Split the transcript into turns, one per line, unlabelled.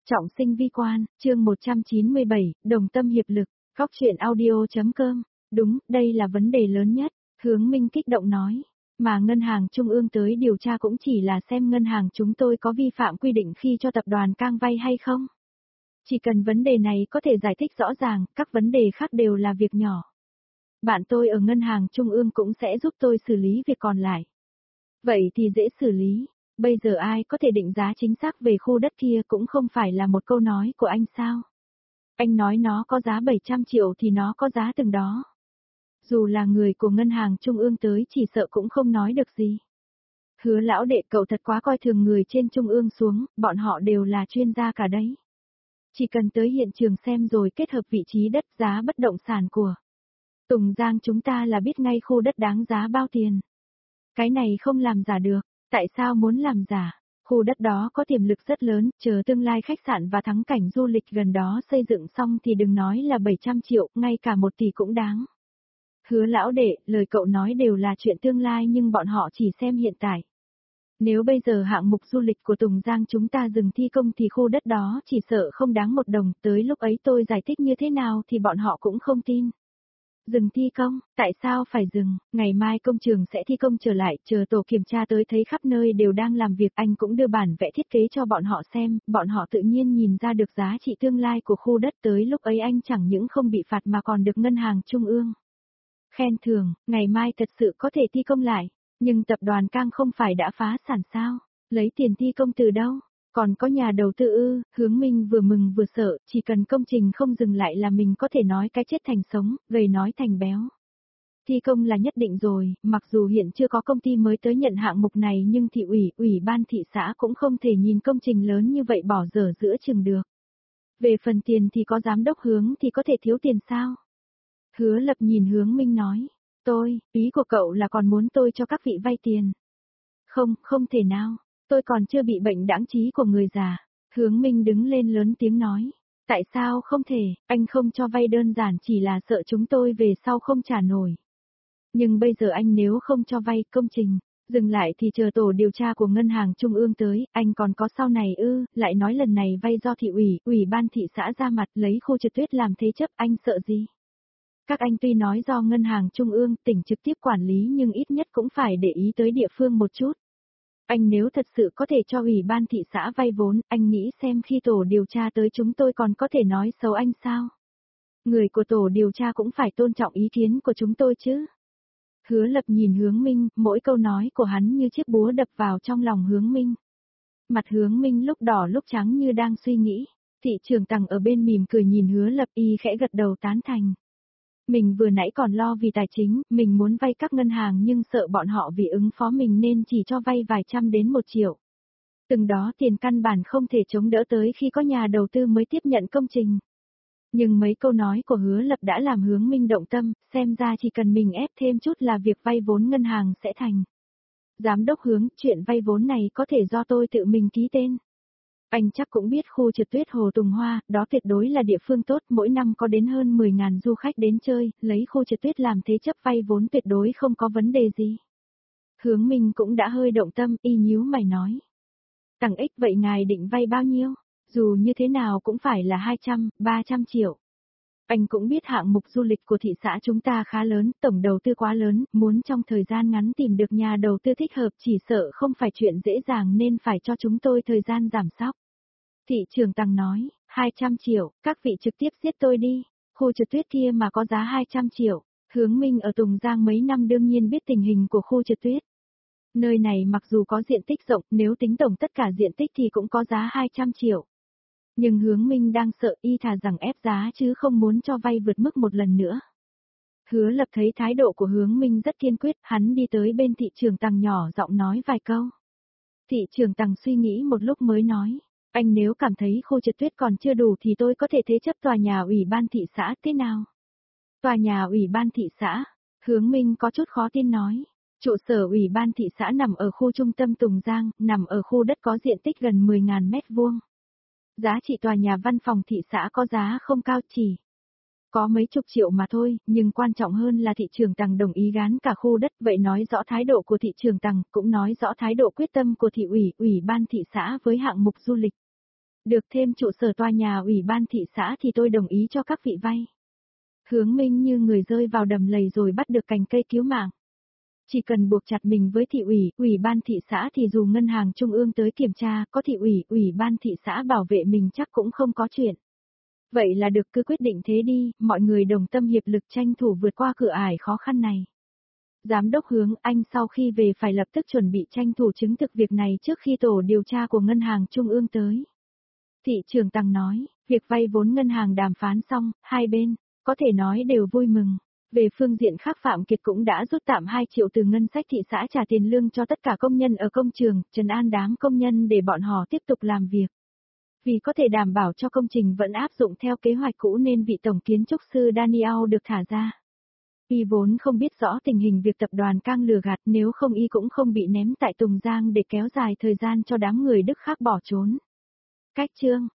Trọng sinh vi quan, chương 197, đồng tâm hiệp lực, góc truyện audio.com. Đúng, đây là vấn đề lớn nhất, Hướng Minh kích động nói. Mà ngân hàng trung ương tới điều tra cũng chỉ là xem ngân hàng chúng tôi có vi phạm quy định khi cho tập đoàn Cang vay hay không. Chỉ cần vấn đề này có thể giải thích rõ ràng, các vấn đề khác đều là việc nhỏ. Bạn tôi ở ngân hàng trung ương cũng sẽ giúp tôi xử lý việc còn lại. Vậy thì dễ xử lý. Bây giờ ai có thể định giá chính xác về khu đất kia cũng không phải là một câu nói của anh sao? Anh nói nó có giá 700 triệu thì nó có giá từng đó. Dù là người của ngân hàng trung ương tới chỉ sợ cũng không nói được gì. Hứa lão đệ, cậu thật quá coi thường người trên trung ương xuống, bọn họ đều là chuyên gia cả đấy. Chỉ cần tới hiện trường xem rồi kết hợp vị trí đất, giá bất động sản của Tùng Giang chúng ta là biết ngay khu đất đáng giá bao tiền. Cái này không làm giả được. Tại sao muốn làm giả? Khu đất đó có tiềm lực rất lớn, chờ tương lai khách sạn và thắng cảnh du lịch gần đó xây dựng xong thì đừng nói là 700 triệu, ngay cả 1 tỷ cũng đáng. Hứa lão đệ, lời cậu nói đều là chuyện tương lai nhưng bọn họ chỉ xem hiện tại. Nếu bây giờ hạng mục du lịch của Tùng Giang chúng ta dừng thi công thì khu đất đó chỉ sợ không đáng 1 đồng, tới lúc ấy tôi giải thích như thế nào thì bọn họ cũng không tin. Dừng thi công, tại sao phải dừng, ngày mai công trường sẽ thi công trở lại, chờ tổ kiểm tra tới thấy khắp nơi đều đang làm việc, anh cũng đưa bản vẽ thiết kế cho bọn họ xem, bọn họ tự nhiên nhìn ra được giá trị tương lai của khu đất, tới lúc ấy anh chẳng những không bị phạt mà còn được ngân hàng trung ương khen thưởng, ngày mai thật sự có thể thi công lại, nhưng tập đoàn Cang không phải đã phá sản sao, lấy tiền thi công từ đâu? Còn có nhà đầu tư ư? Hướng Minh vừa mừng vừa sợ, chỉ cần công trình không dừng lại là mình có thể nói cái chết thành sống, gầy nói thành béo. Thi công là nhất định rồi, mặc dù hiện chưa có công ty mới tới nhận hạng mục này nhưng thị ủy ban thị xã cũng không thể nhìn công trình lớn như vậy bỏ dở giữa chừng được. Về phần tiền thì có giám đốc Hướng thì có thể thiếu tiền sao? Hứa Lập nhìn Hướng Minh nói, ý của cậu là còn muốn tôi cho các vị vay tiền. Không, không thể nào. Tôi còn chưa bị bệnh đãng trí của người già. Hướng Minh đứng lên lớn tiếng nói. Tại sao không thể, anh không cho vay đơn giản chỉ là sợ chúng tôi về sau không trả nổi. Nhưng bây giờ anh nếu không cho vay công trình, dừng lại thì chờ tổ điều tra của ngân hàng trung ương tới, anh còn có sau này ư, lại nói lần này vay do thị ủy ban thị xã ra mặt lấy khu trượt tuyết làm thế chấp, anh sợ gì? Các anh tuy nói do ngân hàng trung ương tỉnh trực tiếp quản lý nhưng ít nhất cũng phải để ý tới địa phương một chút. Anh nếu thật sự có thể cho ủy ban thị xã vay vốn, anh nghĩ xem khi tổ điều tra tới chúng tôi còn có thể nói xấu anh sao? Người của tổ điều tra cũng phải tôn trọng ý kiến của chúng tôi chứ. Hứa Lập nhìn Hướng Minh, mỗi câu nói của hắn như chiếc búa đập vào trong lòng Hướng Minh. Mặt Hướng Minh lúc đỏ lúc trắng như đang suy nghĩ. Thị trường Tằng ở bên mỉm cười nhìn Hứa Lập, y khẽ gật đầu tán thành. Mình vừa nãy còn lo vì tài chính, mình muốn vay các ngân hàng nhưng sợ bọn họ vì ứng phó mình nên chỉ cho vay vài trăm đến 1 triệu. Từng đó tiền căn bản không thể chống đỡ tới khi có nhà đầu tư mới tiếp nhận công trình. Nhưng mấy câu nói của Hứa Lập đã làm Hướng Minh động tâm, xem ra chỉ cần mình ép thêm chút là việc vay vốn ngân hàng sẽ thành. Giám đốc Hướng, chuyện vay vốn này có thể do tôi tự mình ký tên. Anh chắc cũng biết khu trượt tuyết Hồ Tùng Hoa, đó tuyệt đối là địa phương tốt, mỗi năm có đến hơn 10.000 du khách đến chơi, lấy khu trượt tuyết làm thế chấp vay vốn tuyệt đối không có vấn đề gì. Hướng Minh cũng đã hơi động tâm, y nhíu mày nói. Tằng ích vậy ngài định vay bao nhiêu? Dù như thế nào cũng phải là 200, 300 triệu. Anh cũng biết hạng mục du lịch của thị xã chúng ta khá lớn, tổng đầu tư quá lớn, muốn trong thời gian ngắn tìm được nhà đầu tư thích hợp chỉ sợ không phải chuyện dễ dàng nên phải cho chúng tôi thời gian giảm sóc. Thị trường Tằng nói, 200 triệu, các vị trực tiếp giết tôi đi, khu trượt tuyết kia mà có giá 200 triệu, Hướng Minh ở Tùng Giang mấy năm đương nhiên biết tình hình của khu trượt tuyết. Nơi này mặc dù có diện tích rộng, nếu tính tổng tất cả diện tích thì cũng có giá 200 triệu. Nhưng Hướng Minh đang sợ, y thà rằng ép giá chứ không muốn cho vay vượt mức một lần nữa. Hứa Lập thấy thái độ của Hướng Minh rất kiên quyết, hắn đi tới bên thị trường Tằng nhỏ giọng nói vài câu. Thị trường Tằng suy nghĩ một lúc mới nói. Anh nếu cảm thấy khu trượt tuyết còn chưa đủ thì tôi có thể thế chấp tòa nhà ủy ban thị xã thế nào? Tòa nhà ủy ban thị xã, Hướng Minh có chút khó tin nói. Trụ sở ủy ban thị xã nằm ở khu trung tâm Tùng Giang, nằm ở khu đất có diện tích gần 10.000 mét vuông. Giá trị tòa nhà văn phòng thị xã có giá không cao, chỉ có mấy chục triệu mà thôi, nhưng quan trọng hơn là thị trường Tằng đồng ý gán cả khu đất, vậy nói rõ thái độ của thị trường Tằng, cũng nói rõ thái độ quyết tâm của thị ủy ban thị xã với hạng mục du lịch. Được thêm trụ sở tòa nhà ủy ban thị xã thì tôi đồng ý cho các vị vay. Hướng Minh như người rơi vào đầm lầy rồi bắt được cành cây cứu mạng. Chỉ cần buộc chặt mình với thị ủy ban thị xã thì dù ngân hàng trung ương tới kiểm tra, có thị ủy ban thị xã bảo vệ mình chắc cũng không có chuyện. Vậy là được, cứ quyết định thế đi, mọi người đồng tâm hiệp lực tranh thủ vượt qua cửa ải khó khăn này. Giám đốc Hướng, anh sau khi về phải lập tức chuẩn bị tranh thủ chứng thực việc này trước khi tổ điều tra của ngân hàng trung ương tới. Thị trưởng Tăng nói, việc vay vốn ngân hàng đàm phán xong, hai bên, có thể nói đều vui mừng. Về phương diện khác Phạm Kiệt cũng đã rút tạm 2 triệu từ ngân sách thị xã trả tiền lương cho tất cả công nhân ở công trường, trấn an đám công nhân để bọn họ tiếp tục làm việc. Vì có thể đảm bảo cho công trình vẫn áp dụng theo kế hoạch cũ nên vị tổng kiến trúc sư Daniel được thả ra. Y vốn không biết rõ tình hình việc tập đoàn Cang lừa gạt, nếu không y cũng không bị ném tại Tùng Giang để kéo dài thời gian cho đám người Đức khác bỏ trốn. Cách chương